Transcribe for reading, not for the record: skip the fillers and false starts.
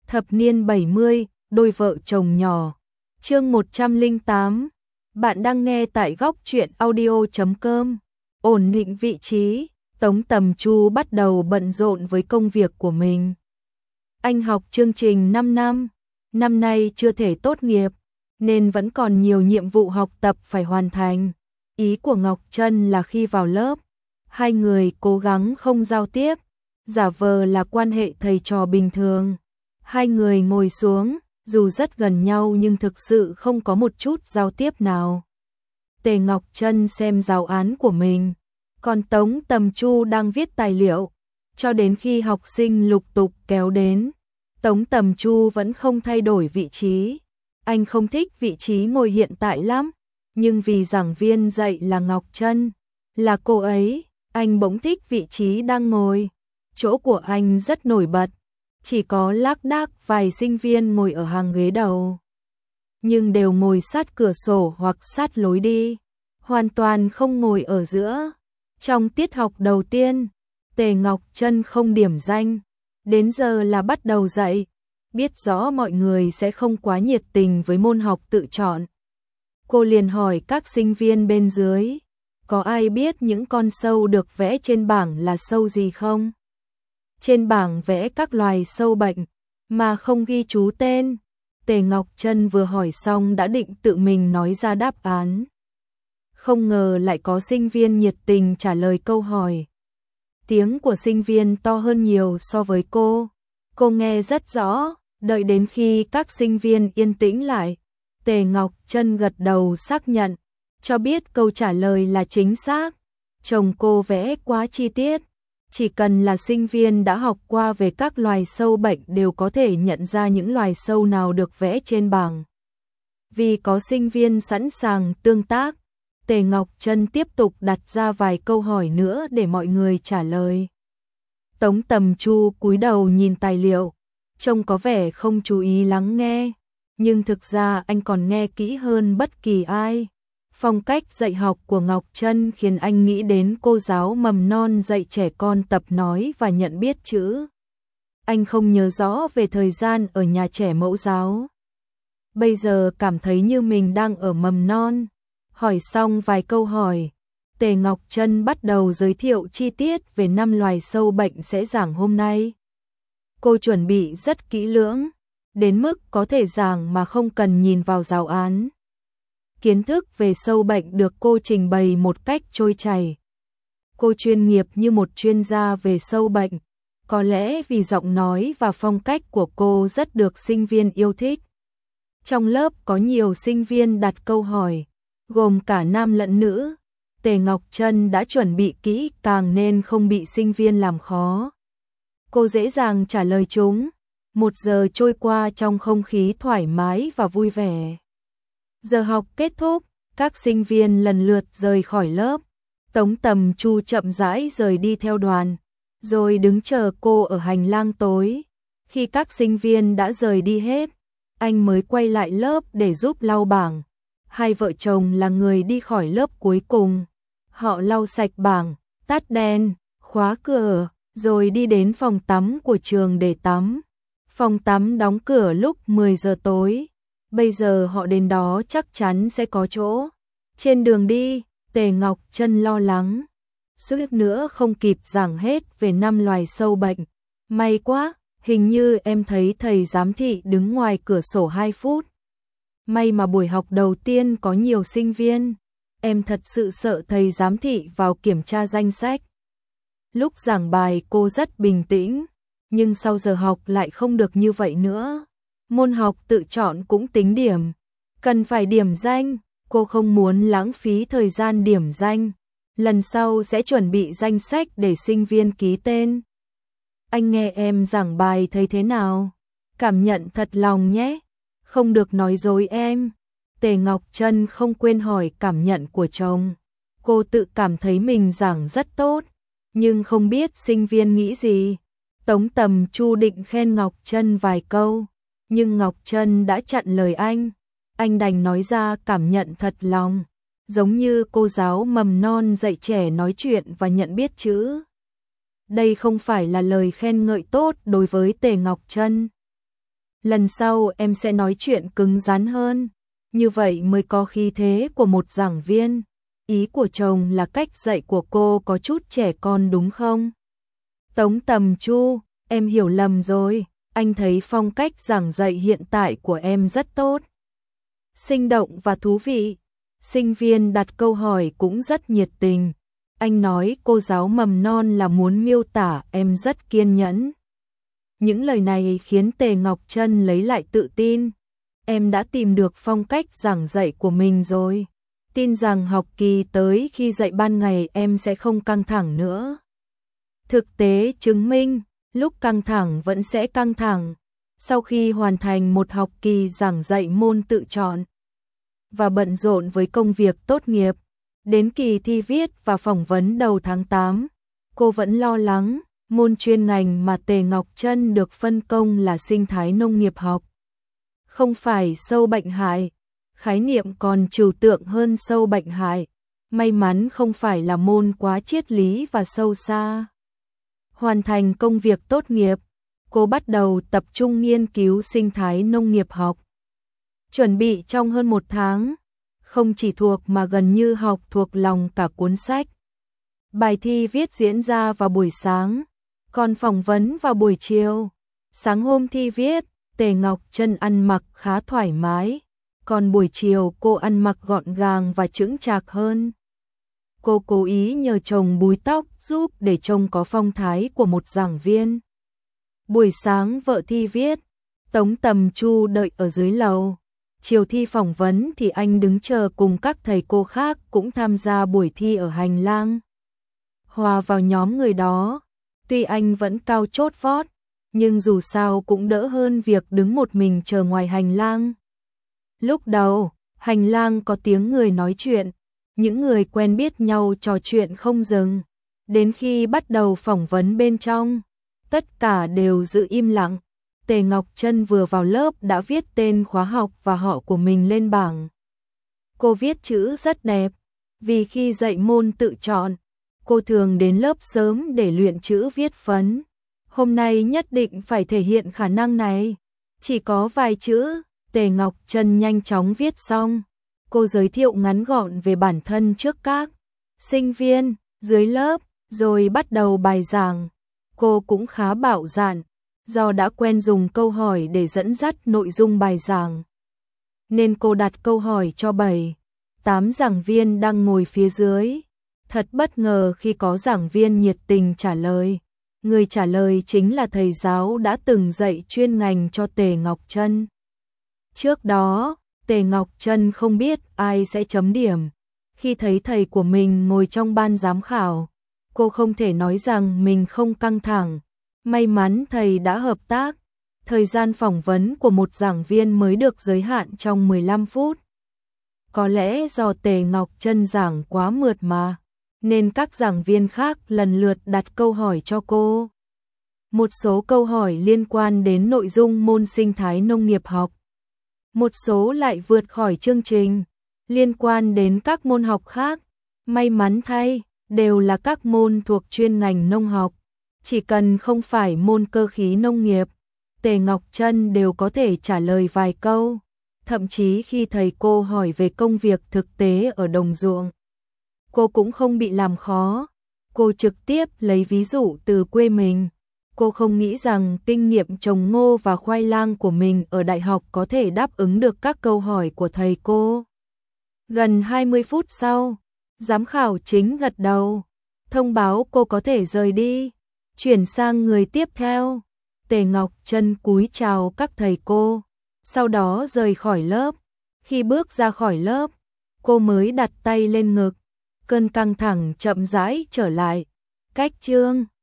Thập niên 70, đôi vợ chồng nhỏ. Chương 108. Bạn đang nghe tại góc truyện audio.com. Ổn định vị trí, Tống Tầm Chu bắt đầu bận rộn với công việc của mình. Anh học chương trình 5 năm nay chưa thể tốt nghiệp, nên vẫn còn nhiều nhiệm vụ học tập phải hoàn thành. Ý của Ngọc Trân là khi vào lớp, hai người cố gắng không giao tiếp, giả vờ là quan hệ thầy trò bình thường. Hai người ngồi xuống, dù rất gần nhau nhưng thực sự không có một chút giao tiếp nào. Tề Ngọc Trân xem giáo án của mình, còn Tống Tầm Chu đang viết tài liệu. Cho đến khi học sinh lục tục kéo đến, Tống Tầm Chu vẫn không thay đổi vị trí. Anh không thích vị trí ngồi hiện tại lắm, nhưng vì giảng viên dạy là Ngọc Trân, là cô ấy, anh bỗng thích vị trí đang ngồi. Chỗ của anh rất nổi bật, chỉ có lác đác vài sinh viên ngồi ở hàng ghế đầu, nhưng đều ngồi sát cửa sổ hoặc sát lối đi, hoàn toàn không ngồi ở giữa. Trong tiết học đầu tiên, Tề Ngọc Trân không điểm danh, đến giờ là bắt đầu dạy, biết rõ mọi người sẽ không quá nhiệt tình với môn học tự chọn. Cô liền hỏi các sinh viên bên dưới, có ai biết những con sâu được vẽ trên bảng là sâu gì không? Trên bảng vẽ các loài sâu bệnh, mà không ghi chú tên. Tề Ngọc Trân vừa hỏi xong đã định tự mình nói ra đáp án. Không ngờ lại có sinh viên nhiệt tình trả lời câu hỏi. Tiếng của sinh viên to hơn nhiều so với cô nghe rất rõ. Đợi đến khi các sinh viên yên tĩnh lại, Tề Ngọc Trân gật đầu xác nhận, cho biết câu trả lời là chính xác. Chồng cô vẽ quá chi tiết, chỉ cần là sinh viên đã học qua về các loài sâu bệnh đều có thể nhận ra những loài sâu nào được vẽ trên bảng. Vì có sinh viên sẵn sàng tương tác, Tề Ngọc Trân tiếp tục đặt ra vài câu hỏi nữa để mọi người trả lời. Tống Tầm Chu cúi đầu nhìn tài liệu, trông có vẻ không chú ý lắng nghe, nhưng thực ra anh còn nghe kỹ hơn bất kỳ ai. Phong cách dạy học của Ngọc Trân khiến anh nghĩ đến cô giáo mầm non dạy trẻ con tập nói và nhận biết chữ. Anh không nhớ rõ về thời gian ở nhà trẻ mẫu giáo. Bây giờ cảm thấy như mình đang ở mầm non. Hỏi xong vài câu hỏi, Tề Ngọc Trân bắt đầu giới thiệu chi tiết về 5 loài sâu bệnh sẽ giảng hôm nay. Cô chuẩn bị rất kỹ lưỡng, đến mức có thể giảng mà không cần nhìn vào giáo án. Kiến thức về sâu bệnh được cô trình bày một cách trôi chảy. Cô chuyên nghiệp như một chuyên gia về sâu bệnh, có lẽ vì giọng nói và phong cách của cô rất được sinh viên yêu thích. Trong lớp có nhiều sinh viên đặt câu hỏi, gồm cả nam lẫn nữ. Tề Ngọc Trân đã chuẩn bị kỹ càng nên không bị sinh viên làm khó. Cô dễ dàng trả lời chúng. 1 giờ trôi qua trong không khí thoải mái và vui vẻ. Giờ học kết thúc, các sinh viên lần lượt rời khỏi lớp. Tống Tầm Chu chậm rãi rời đi theo đoàn, rồi đứng chờ cô ở hành lang tối. Khi các sinh viên đã rời đi hết, anh mới quay lại lớp để giúp lau bảng. Hai vợ chồng là người đi khỏi lớp cuối cùng. Họ lau sạch bảng, tắt đèn, khóa cửa, rồi đi đến phòng tắm của trường để tắm. Phòng tắm đóng cửa lúc 10 giờ tối. Bây giờ họ đến đó chắc chắn sẽ có chỗ. Trên đường đi, Tề Ngọc Trân lo lắng. Suýt nữa không kịp giảng hết về 5 loài sâu bệnh. May quá, hình như em thấy thầy giám thị đứng ngoài cửa sổ 2 phút. May mà buổi học đầu tiên có nhiều sinh viên. Em thật sự sợ thầy giám thị vào kiểm tra danh sách. Lúc giảng bài cô rất bình tĩnh, nhưng sau giờ học lại không được như vậy nữa. Môn học tự chọn cũng tính điểm, cần phải điểm danh, cô không muốn lãng phí thời gian điểm danh. Lần sau sẽ chuẩn bị danh sách để sinh viên ký tên. Anh nghe em giảng bài thấy thế nào? Cảm nhận thật lòng nhé, không được nói dối em. Tề Ngọc Trân không quên hỏi cảm nhận của chồng. Cô tự cảm thấy mình giảng rất tốt, nhưng không biết sinh viên nghĩ gì. Tống Tầm Chu định khen Ngọc Trân vài câu, nhưng Ngọc Trân đã chặn lời anh. Anh đành nói ra cảm nhận thật lòng, giống như cô giáo mầm non dạy trẻ nói chuyện và nhận biết chữ. Đây không phải là lời khen ngợi tốt đối với Tề Ngọc Trân. lần sau em sẽ nói chuyện cứng rắn hơn, như vậy mới có khí thế của một giảng viên. Ý của chồng là cách dạy của cô có chút trẻ con đúng không? Tống Tầm Chu, em hiểu lầm rồi, anh thấy phong cách giảng dạy hiện tại của em rất tốt. Sinh động và thú vị. Sinh viên đặt câu hỏi cũng rất nhiệt tình. Anh nói cô giáo mầm non là muốn miêu tả em rất kiên nhẫn. Những lời này khiến Tề Ngọc Trân lấy lại tự tin. Em đã tìm được phong cách giảng dạy của mình rồi. Tin rằng học kỳ tới khi dạy ban ngày em sẽ không căng thẳng nữa. Thực tế chứng minh, lúc căng thẳng vẫn sẽ căng thẳng. Sau khi hoàn thành một học kỳ giảng dạy môn tự chọn và bận rộn với công việc tốt nghiệp, đến kỳ thi viết và phỏng vấn đầu tháng 8, cô vẫn lo lắng. Môn chuyên ngành mà Tề Ngọc Trân được phân công là sinh thái nông nghiệp học. Không phải sâu bệnh hại, khái niệm còn trừu tượng hơn sâu bệnh hại. May mắn không phải là môn quá triết lý và sâu xa. Hoàn thành công việc tốt nghiệp, cô bắt đầu tập trung nghiên cứu sinh thái nông nghiệp học. Chuẩn bị trong hơn 1 tháng, không chỉ thuộc mà gần như học thuộc lòng cả cuốn sách. Bài thi viết diễn ra vào buổi sáng, còn phỏng vấn vào buổi chiều. Sáng hôm thi viết, Tề Ngọc Trân ăn mặc khá thoải mái, còn buổi chiều cô ăn mặc gọn gàng và chững chạc hơn. Cô cố ý nhờ chồng búi tóc giúp để trông có phong thái của một giảng viên. Buổi sáng vợ thi viết, Tống Tầm Chu đợi ở dưới lầu. Chiều thi phỏng vấn thì anh đứng chờ cùng các thầy cô khác cũng tham gia buổi thi ở hành lang. Hòa vào nhóm người đó, tuy anh vẫn cao chót vót, nhưng dù sao cũng đỡ hơn việc đứng một mình chờ ngoài hành lang. Lúc đầu, hành lang có tiếng người nói chuyện, những người quen biết nhau trò chuyện không dừng. Đến khi bắt đầu phỏng vấn bên trong, tất cả đều giữ im lặng. Tề Ngọc Trân vừa vào lớp đã viết tên khóa học và họ của mình lên bảng. Cô viết chữ rất đẹp, vì khi dạy môn tự chọn, cô thường đến lớp sớm để luyện chữ viết phấn. Hôm nay nhất định phải thể hiện khả năng này. Chỉ có vài chữ, Tề Ngọc Trân nhanh chóng viết xong. Cô giới thiệu ngắn gọn về bản thân trước các sinh viên dưới lớp, rồi bắt đầu bài giảng. Cô cũng khá bạo dạn, do đã quen dùng câu hỏi để dẫn dắt nội dung bài giảng, nên cô đặt câu hỏi cho 7-8 giảng viên đang ngồi phía dưới. Thật bất ngờ khi có giảng viên nhiệt tình trả lời. Người trả lời chính là thầy giáo đã từng dạy chuyên ngành cho Tề Ngọc Trân. Trước đó, Tề Ngọc Trân không biết ai sẽ chấm điểm. Khi thấy thầy của mình ngồi trong ban giám khảo, cô không thể nói rằng mình không căng thẳng. May mắn thầy đã hợp tác. Thời gian phỏng vấn của một giảng viên mới được giới hạn trong 15 phút. Có lẽ do Tề Ngọc Trân giảng quá mượt mà, nên các giảng viên khác lần lượt đặt câu hỏi cho cô. Một số câu hỏi liên quan đến nội dung môn sinh thái nông nghiệp học. Một số lại vượt khỏi chương trình, liên quan đến các môn học khác. May mắn thay, đều là các môn thuộc chuyên ngành nông học. Chỉ cần không phải môn cơ khí nông nghiệp, Tề Ngọc Trân đều có thể trả lời vài câu. Thậm chí khi thầy cô hỏi về công việc thực tế ở đồng ruộng, cô cũng không bị làm khó. Cô trực tiếp lấy ví dụ từ quê mình. Cô không nghĩ rằng kinh nghiệm trồng ngô và khoai lang của mình ở đại học có thể đáp ứng được các câu hỏi của thầy cô. Gần 20 phút sau, giám khảo chính gật đầu, thông báo cô có thể rời đi, chuyển sang người tiếp theo. Tề Ngọc Trân cúi chào các thầy cô, sau đó rời khỏi lớp. Khi bước ra khỏi lớp, cô mới đặt tay lên ngực, cơn căng thẳng chậm rãi trở lại. Cách chương